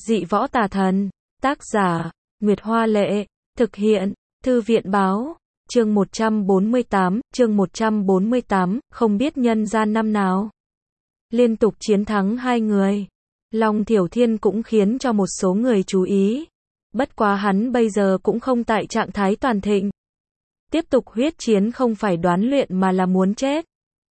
Dị võ tà thần. Tác giả, Nguyệt Hoa Lệ. Thực hiện, Thư viện Báo. Chương 148, không biết nhân gian năm nào. Liên tục chiến thắng hai người. Long Thiểu Thiên cũng khiến cho một số người chú ý. Bất quá hắn bây giờ cũng không tại trạng thái toàn thịnh. Tiếp tục huyết chiến không phải đoán luyện mà là muốn chết.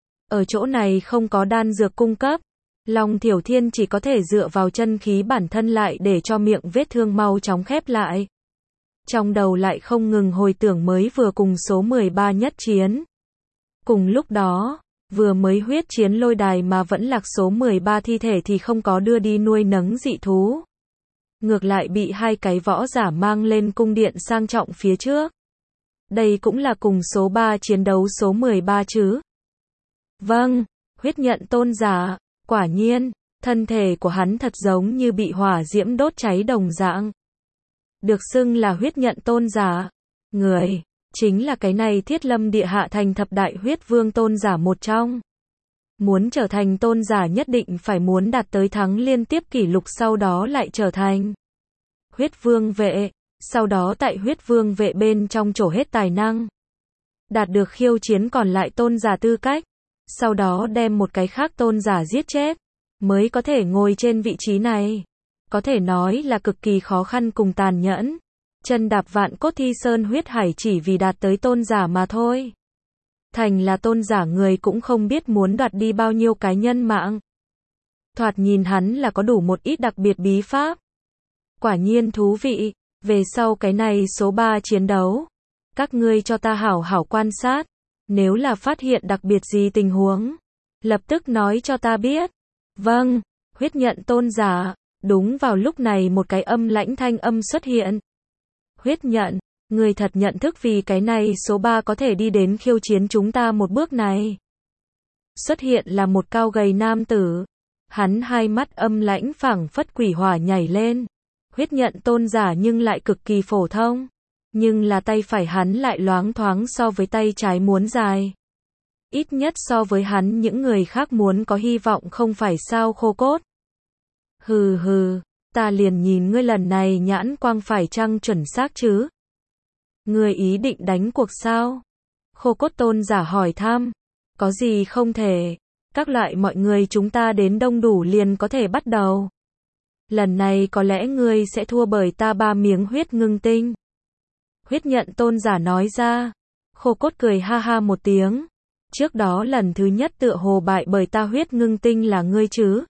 Ở chỗ này không có đan dược cung cấp. Long Thiểu Thiên chỉ có thể dựa vào chân khí bản thân lại để cho miệng vết thương mau chóng khép lại. Trong đầu lại không ngừng hồi tưởng mới vừa cùng số 13 nhất chiến. Cùng lúc đó, vừa mới huyết chiến lôi đài mà vẫn lạc số 13 thi thể thì không có đưa đi nuôi nấng dị thú. Ngược lại bị hai cái võ giả mang lên cung điện sang trọng phía trước. Đây cũng là cùng số 3 chiến đấu số 13 chứ? Vâng, huyết nhận tôn giả, quả nhiên, thân thể của hắn thật giống như bị hỏa diễm đốt cháy đồng dạng. Được xưng là huyết nhận tôn giả. Người, chính là cái này Thiết Lâm Địa Hạ thành thập đại huyết vương tôn giả một trong. Muốn trở thành tôn giả nhất định phải muốn đạt tới thắng liên tiếp kỷ lục sau đó lại trở thành huyết vương vệ, sau đó tại huyết vương vệ bên trong trổ hết tài năng. Đạt được khiêu chiến còn lại tôn giả tư cách, sau đó đem một cái khác tôn giả giết chết, mới có thể ngồi trên vị trí này. Có thể nói là cực kỳ khó khăn cùng tàn nhẫn. Chân đạp vạn cốt thi sơn huyết hải chỉ vì đạt tới tôn giả mà thôi. Thành là tôn giả người cũng không biết muốn đoạt đi bao nhiêu cái nhân mạng. Thoạt nhìn hắn là có đủ một ít đặc biệt bí pháp. Quả nhiên thú vị. Về sau cái này số 3 chiến đấu. Các ngươi cho ta hảo hảo quan sát. Nếu là phát hiện đặc biệt gì tình huống, lập tức nói cho ta biết. Vâng, huyết nhận tôn giả. Đúng vào lúc này một cái âm lãnh thanh âm xuất hiện. Huyết nhận, người thật nhận thức vì cái này số 3 có thể đi đến khiêu chiến chúng ta một bước này. Xuất hiện là một cao gầy nam tử. Hắn hai mắt âm lãnh phảng phất quỷ hỏa nhảy lên. Huyết nhận tôn giả nhưng lại cực kỳ phổ thông. Nhưng là tay phải hắn lại loáng thoáng so với tay trái muốn dài. Ít nhất so với hắn những người khác muốn có hy vọng không phải sao khô cốt. Hừ hừ, ta liền nhìn ngươi lần này nhãn quang phải chăng chuẩn xác chứ? Ngươi ý định đánh cuộc sao? Khô cốt tôn giả hỏi thăm. Có gì không thể? Các loại mọi người chúng ta đến đông đủ liền có thể bắt đầu. Lần này có lẽ ngươi sẽ thua bởi ta 3 miếng huyết ngưng tinh. Huyết nhận tôn giả nói ra. Khô cốt cười ha ha một tiếng. Trước đó lần thứ nhất tựa hồ bại bởi ta huyết ngưng tinh là ngươi chứ?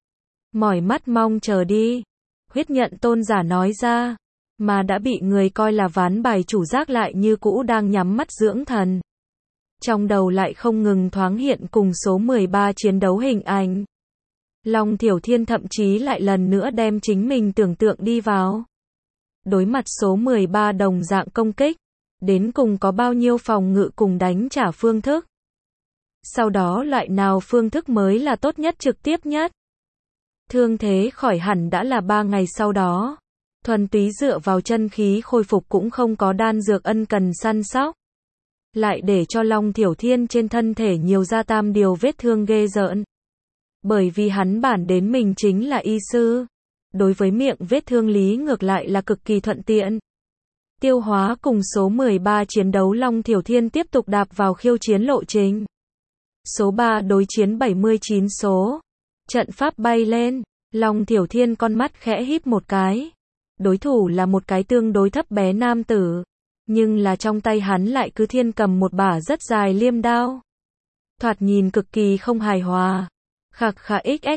Mỏi mắt mong chờ đi. Huyết nhận tôn giả nói ra. Mà đã bị người coi là ván bài chủ giác lại như cũ đang nhắm mắt dưỡng thần. Trong đầu lại không ngừng thoáng hiện cùng số 13 chiến đấu hình ảnh. Long Thiểu Thiên thậm chí lại lần nữa đem chính mình tưởng tượng đi vào. Đối mặt số 13 đồng dạng công kích. Đến cùng có bao nhiêu phòng ngự cùng đánh trả phương thức. Sau đó loại nào phương thức mới là tốt nhất trực tiếp nhất. Thương thế khỏi hẳn đã là 3 ngày sau đó. Thuần túy dựa vào chân khí khôi phục cũng không có đan dược ân cần săn sóc. Lại để cho Long Thiểu Thiên trên thân thể nhiều ra tam điều vết thương ghê rợn. Bởi vì hắn bản đến mình chính là y sư. Đối với miệng vết thương lý ngược lại là cực kỳ thuận tiện. Tiêu hóa cùng số 13 chiến đấu Long Thiểu Thiên tiếp tục đạp vào khiêu chiến lộ trình. Số 3 đối chiến 79 số. Trận pháp bay lên, Long Thiểu Thiên con mắt khẽ híp một cái. Đối thủ là một cái tương đối thấp bé nam tử. Nhưng là trong tay hắn lại cứ thiên cầm một bả rất dài liêm đao. Thoạt nhìn cực kỳ không hài hòa. Khạc khà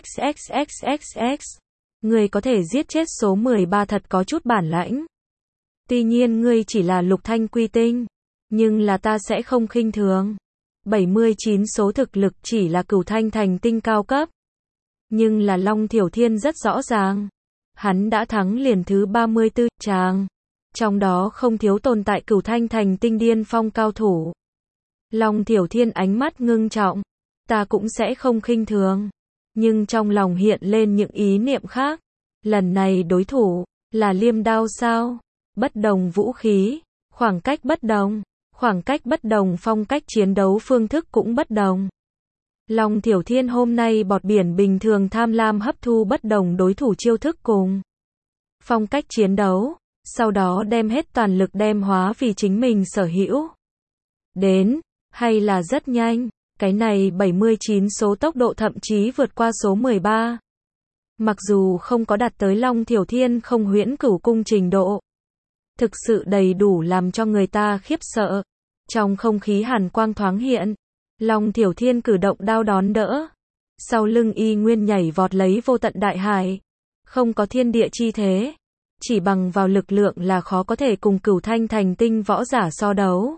xxxxxx. Người có thể giết chết số 13 thật có chút bản lãnh. Tuy nhiên ngươi chỉ là lục thanh quy tinh. Nhưng là ta sẽ không khinh thường. 79 số thực lực chỉ là cửu thanh thành tinh cao cấp. Nhưng là Long Thiểu Thiên rất rõ ràng. Hắn đã thắng liền thứ 34 tràng. Trong đó không thiếu tồn tại cửu thanh thành tinh điên phong cao thủ. Long Thiểu Thiên ánh mắt ngưng trọng. Ta cũng sẽ không khinh thường. Nhưng trong lòng hiện lên những ý niệm khác. Lần này đối thủ là liêm đao sao? Bất đồng vũ khí, khoảng cách bất đồng. Khoảng cách bất đồng phong cách chiến đấu phương thức cũng bất đồng. Long Thiểu Thiên hôm nay bọt biển bình thường tham lam hấp thu bất đồng đối thủ chiêu thức cùng phong cách chiến đấu, sau đó đem hết toàn lực đem hóa vì chính mình sở hữu. Đến, hay là rất nhanh, cái này 79 số tốc độ thậm chí vượt qua số 13. Mặc dù không có đạt tới Long Thiểu Thiên không huyễn cửu cung trình độ, thực sự đầy đủ làm cho người ta khiếp sợ. Trong không khí hàn quang thoáng hiện, Long Thiểu Thiên cử động đao đón đỡ. Sau lưng y nguyên nhảy vọt lấy vô tận đại hải. Không có thiên địa chi thế. Chỉ bằng vào lực lượng là khó có thể cùng Cửu Thanh thành tinh võ giả so đấu.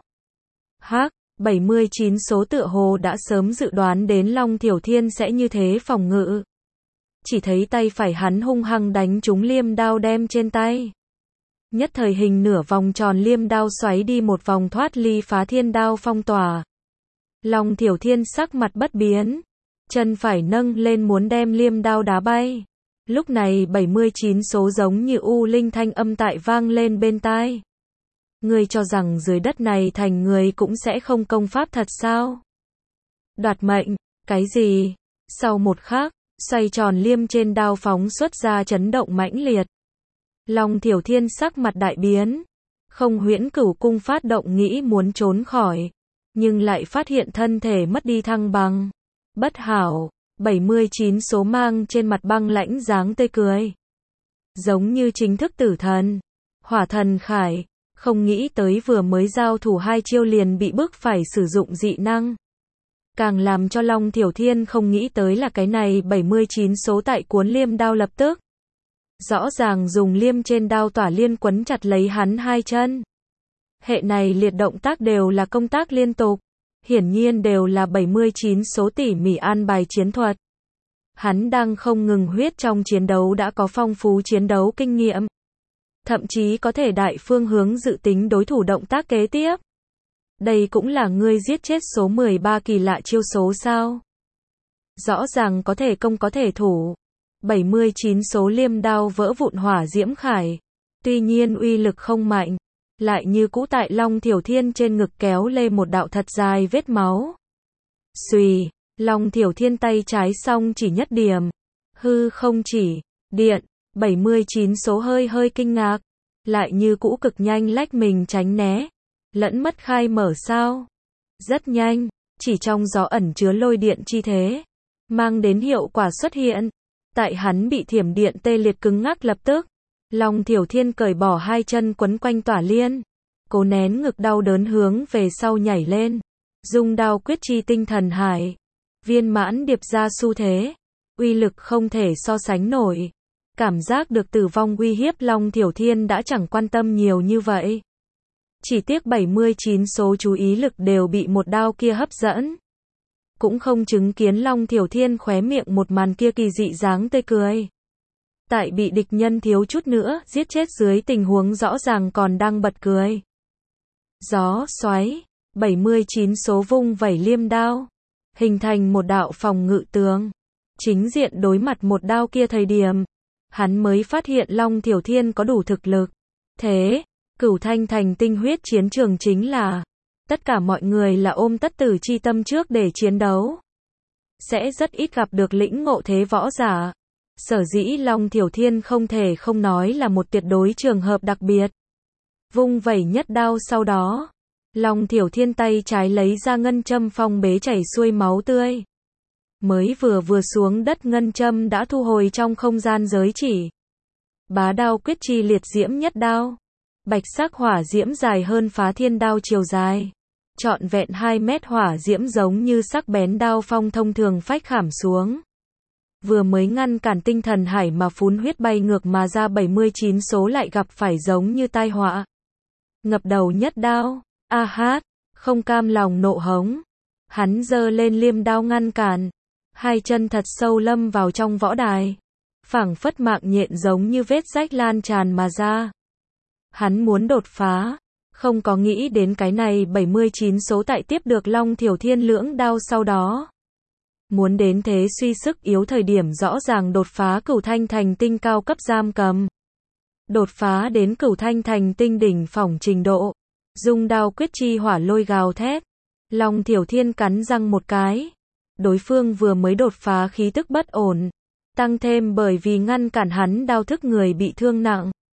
79 số tựa hồ đã sớm dự đoán đến Long Thiểu Thiên sẽ như thế phòng ngự. Chỉ thấy tay phải hắn hung hăng đánh trúng liêm đao đem trên tay. Nhất thời hình nửa vòng tròn liêm đao xoáy đi một vòng thoát ly Phá Thiên đao phong tỏa. Long Thiểu Thiên sắc mặt bất biến, chân phải nâng lên muốn đem liêm đao đá bay. Lúc này 79 số giống như u linh thanh âm tại vang lên bên tai. Ngươi cho rằng dưới đất này thành người cũng sẽ không công pháp thật sao? Đoạt mệnh, cái gì? Sau một khắc, xoay tròn liêm trên đao phóng xuất ra chấn động mãnh liệt. Long Thiểu Thiên sắc mặt đại biến, không huyễn cửu cung phát động nghĩ muốn trốn khỏi, nhưng lại phát hiện thân thể mất đi thăng bằng. Bất hảo, 79 số mang trên mặt băng lãnh dáng tươi cười. Giống như chính thức tử thần, Hỏa Thần Khải, không nghĩ tới vừa mới giao thủ 2 chiêu liền bị bức phải sử dụng dị năng. Càng làm cho Long Thiểu Thiên không nghĩ tới là cái này 79 số tại cuốn liêm đao lập tức. Rõ ràng dùng liêm trên đao tỏa liên quấn chặt lấy hắn 2 chân. Hệ này liệt động tác đều là công tác liên tục. Hiển nhiên đều là 79 số tỉ mỉ an bài chiến thuật. Hắn đang không ngừng huyết trong chiến đấu đã có phong phú chiến đấu kinh nghiệm. Thậm chí có thể đại phương hướng dự tính đối thủ động tác kế tiếp. Đây cũng là ngươi giết chết số 13 kỳ lạ chiêu số sao? Rõ ràng có thể công có thể thủ. 79 số liêm đao vỡ vụn hỏa diễm khải. Tuy nhiên uy lực không mạnh. Lại như cũ tại Long Thiểu Thiên trên ngực kéo lê một đạo thật dài vết máu. Xùy, Long Thiểu Thiên tay trái song chỉ nhất điểm. Hư không chỉ, điện, 79 số hơi kinh ngạc. Lại như cũ cực nhanh lách mình tránh né. Lẫn mất khai mở sao. Rất nhanh, chỉ trong gió ẩn chứa lôi điện chi thế. Mang đến hiệu quả xuất hiện. Tại hắn bị thiểm điện tê liệt cứng ngắc lập tức. Long Thiểu Thiên cởi bỏ 2 chân quấn quanh tỏa liên. Cố nén ngực đau đớn hướng về sau nhảy lên. Dung đao quyết chi tinh thần hải. Viên mãn điệp ra xu thế. Uy lực không thể so sánh nổi. Cảm giác được tử vong uy hiếp Long Thiểu Thiên đã chẳng quan tâm nhiều như vậy. Chỉ tiếc 79 số chú ý lực đều bị một đao kia hấp dẫn. Cũng không chứng kiến Long Thiểu Thiên khóe miệng một màn kia kỳ dị dáng tươi cười. Tại bị địch nhân thiếu chút nữa giết chết dưới tình huống rõ ràng còn đang bật cười. Gió xoáy, 79 số vung vẩy liêm đao, hình thành một đạo phòng ngự tường. Chính diện đối mặt một đao kia thời điểm, hắn mới phát hiện Long Thiểu Thiên có đủ thực lực. Thế, Cửu Thanh thành tinh huyết chiến trường chính là tất cả mọi người là ôm tất tử chi tâm trước để chiến đấu. Sẽ rất ít gặp được lĩnh ngộ thế võ giả. Sở dĩ Long Thiểu Thiên không thể không nói là một tuyệt đối trường hợp đặc biệt. Vung vẩy nhất đao sau đó, Long Thiểu Thiên tay trái lấy ra ngân châm phong bế chảy xuôi máu tươi. Mới vừa xuống đất ngân châm đã thu hồi trong không gian giới chỉ. Bá đao quyết chi liệt diễm nhất đao. Bạch sắc hỏa diễm dài hơn Phá Thiên đao chiều dài. Trọn vẹn 2 mét hỏa diễm giống như sắc bén đao phong thông thường phách khảm xuống. Vừa mới ngăn cản tinh thần hải mà phun huyết bay ngược mà ra 79 số lại gặp phải giống như tai họa. Ngập đầu nhất đao, không cam lòng nộ hống. Hắn giơ lên liêm đao ngăn cản. 2 chân thật sâu lâm vào trong võ đài. Phảng phất mạng nhện giống như vết rách lan tràn mà ra. Hắn muốn đột phá. Không có nghĩ đến cái này 79 số tại tiếp được Long Thiểu Thiên lưỡng đao sau đó. Muốn đến thế suy sức yếu thời điểm rõ ràng đột phá Cửu Thanh thành tinh cao cấp giam cầm. Đột phá đến Cửu Thanh thành tinh đỉnh phỏng trình độ. Dung đao quyết chi hỏa lôi gào thét. Long Thiểu Thiên cắn răng một cái. Đối phương vừa mới đột phá khí tức bất ổn. Tăng thêm bởi vì ngăn cản hắn đao thức người bị thương nặng.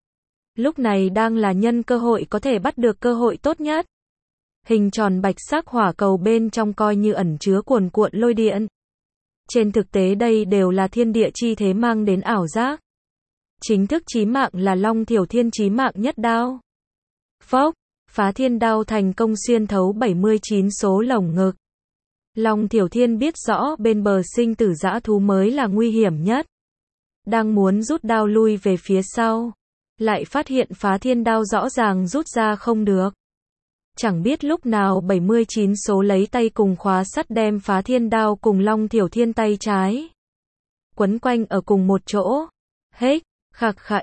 Lúc này đang là nhân cơ hội có thể bắt được cơ hội tốt nhất. Hình tròn bạch sắc hỏa cầu bên trong coi như ẩn chứa cuồn cuộn lôi điện. Trên thực tế đây đều là thiên địa chi thế mang đến ảo giác. Chính thức chí mạng là Long Thiểu Thiên chí mạng nhất đao. Phốc, phá thiên đao thành công xuyên thấu 79 số lồng ngực. Long Thiểu Thiên biết rõ bên bờ sinh tử dã thú mới là nguy hiểm nhất. Đang muốn rút đao lui về phía sau. Lại phát hiện phá thiên đao rõ ràng rút ra không được. Chẳng biết lúc nào 79 số lấy tay cùng khóa sắt đem phá thiên đao cùng Long Thiểu Thiên tay trái quấn quanh ở cùng một chỗ. Hết, khạc khà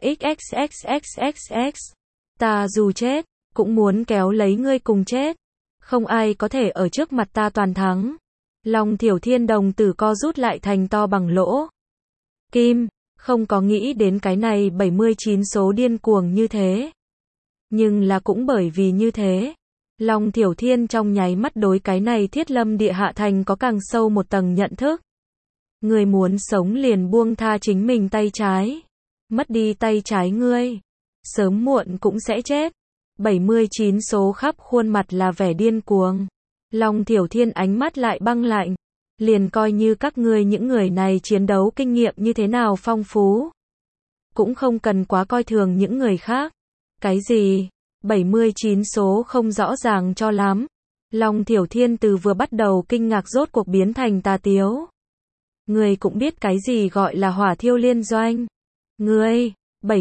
xxxxxx. Ta dù chết, cũng muốn kéo lấy ngươi cùng chết. Không ai có thể ở trước mặt ta toàn thắng. Long Thiểu Thiên đồng tử co rút lại thành to bằng lỗ kim, không có nghĩ đến cái này 79 số điên cuồng như thế. Nhưng là cũng bởi vì như thế, Long Thiểu Thiên trong nháy mắt đối cái này thiết lâm địa hạ thành có càng sâu một tầng nhận thức. Người muốn sống liền buông tha chính mình tay trái. Mất đi tay trái ngươi, sớm muộn cũng sẽ chết. 79 số khắp khuôn mặt là vẻ điên cuồng. Long Thiểu Thiên ánh mắt lại băng lạnh. Liền coi như các ngươi những người này chiến đấu kinh nghiệm như thế nào phong phú. Cũng không cần quá coi thường những người khác. Cái gì? 79 số không rõ ràng cho lắm. Long Thiểu Thiên từ vừa bắt đầu kinh ngạc rốt cuộc biến thành tà tiếu. Ngươi cũng biết cái gì gọi là hỏa thiêu liên doanh. Ngươi,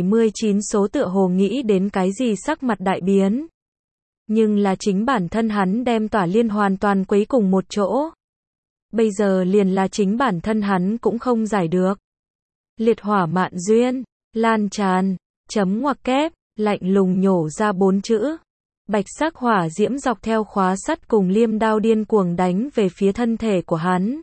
79 số tựa hồ nghĩ đến cái gì sắc mặt đại biến. Nhưng là chính bản thân hắn đem tỏa liên hoàn toàn quấy cùng một chỗ. Bây giờ liền là chính bản thân hắn cũng không giải được. Liệt hỏa mạn duyên, lan tràn, chấm ngoặc kép, lạnh lùng nhổ ra 4 chữ. Bạch sắc hỏa diễm dọc theo khóa sắt cùng liêm đao điên cuồng đánh về phía thân thể của hắn.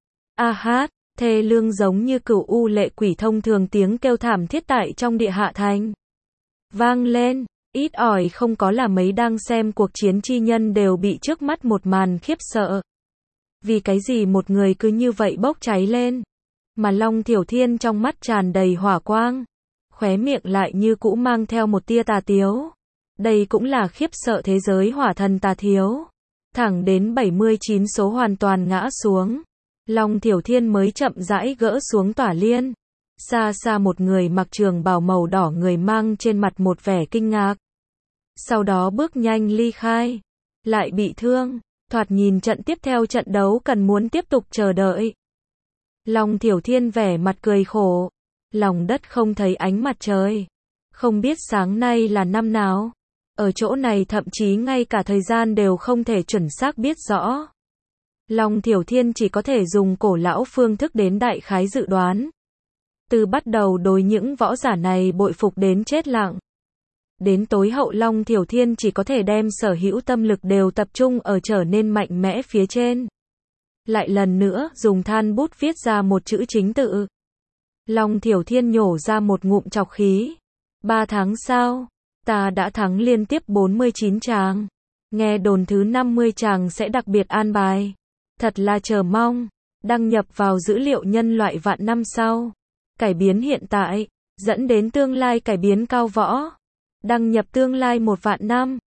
A hát, thê lương giống như cửu u lệ quỷ thông thường tiếng kêu thảm thiết tại trong địa hạ thành. Vang lên, ít ỏi không có là mấy đang xem cuộc chiến chi nhân đều bị trước mắt một màn khiếp sợ. Vì cái gì một người cứ như vậy bốc cháy lên. Mà Long Thiểu Thiên trong mắt tràn đầy hỏa quang. Khóe miệng lại như cũ mang theo một tia tà tiếu. Đây cũng là khiếp sợ thế giới hỏa thần tà thiếu. Thẳng đến 79 số hoàn toàn ngã xuống. Long Thiểu Thiên mới chậm rãi gỡ xuống tỏa liên. Xa xa một người mặc trường bào màu đỏ người mang trên mặt một vẻ kinh ngạc. Sau đó bước nhanh ly khai. Lại bị thương. Thoạt nhìn trận tiếp theo trận đấu cần muốn tiếp tục chờ đợi. Long Thiểu Thiên vẻ mặt cười khổ. Lòng đất không thấy ánh mặt trời. Không biết sáng nay là năm nào. Ở chỗ này thậm chí ngay cả thời gian đều không thể chuẩn xác biết rõ. Long Thiểu Thiên chỉ có thể dùng cổ lão phương thức đến đại khái dự đoán. Từ bắt đầu đối những võ giả này bội phục đến chết lặng. Đến tối hậu Long Thiểu Thiên chỉ có thể đem sở hữu tâm lực đều tập trung ở trở nên mạnh mẽ phía trên. Lại lần nữa dùng than bút viết ra một chữ chính tự. Long Thiểu Thiên nhổ ra một ngụm trọc khí. 3 tháng sau, ta đã thắng liên tiếp 49 tràng. Nghe đồn thứ 50 tràng sẽ đặc biệt an bài. Thật là chờ mong. Đăng nhập vào dữ liệu nhân loại vạn năm sau. Cải biến hiện tại, dẫn đến tương lai cải biến cao võ. Đăng nhập tương lai 1 vạn năm.